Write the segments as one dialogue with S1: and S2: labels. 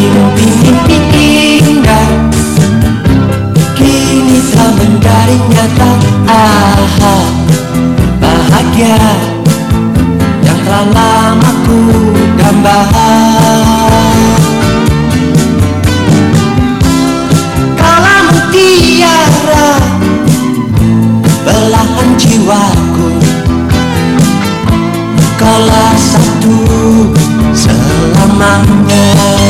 S1: Mimpi-mimpi indah kini telah menjadi nyata. Bahagia yang telah lama ku dambakan. Kaulah mutiara belahan jiwaku, kaulah satu selamanya.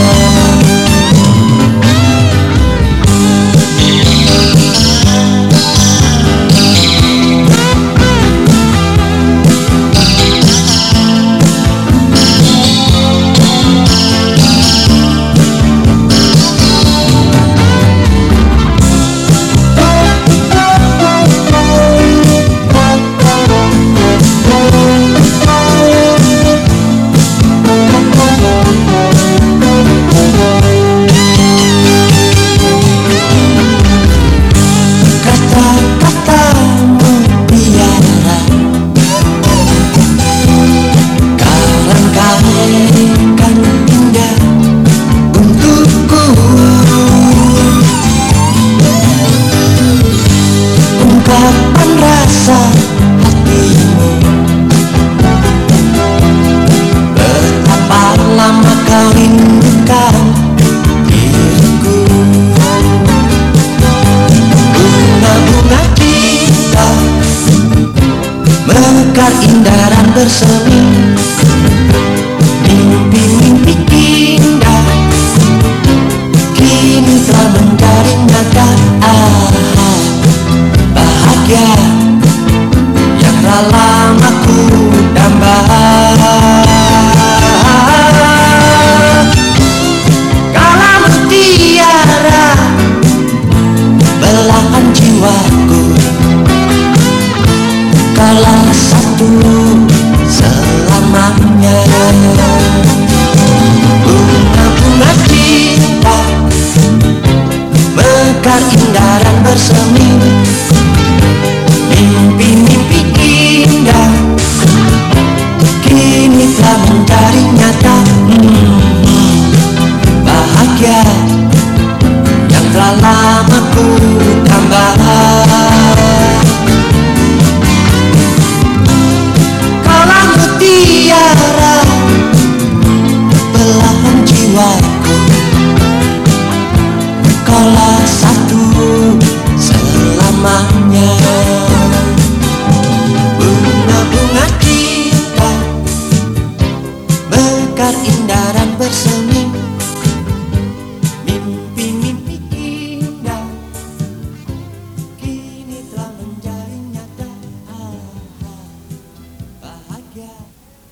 S1: Ungkapan rasa hatimu, betapa lama kau rindukan diriku. Bunga-bunga kita mekar indah dan bersemi. Mimpi-mimpi indah kini telah menjadi nyata. Bahagia yang telah lama ku dambakan. Kaulah mutiara belahan jiwaku, kaulah satu selamanya. Bunga-bunga cinta mekar indah dan bersemi. Mimpi-mimpi indah kini telah menjadi nyata. Bahagia yang telah lama ku dambakan. Kaulah mutiara belahan jiwaku, kaulah satu selamanya. Bunga-bunga kita mekar indah.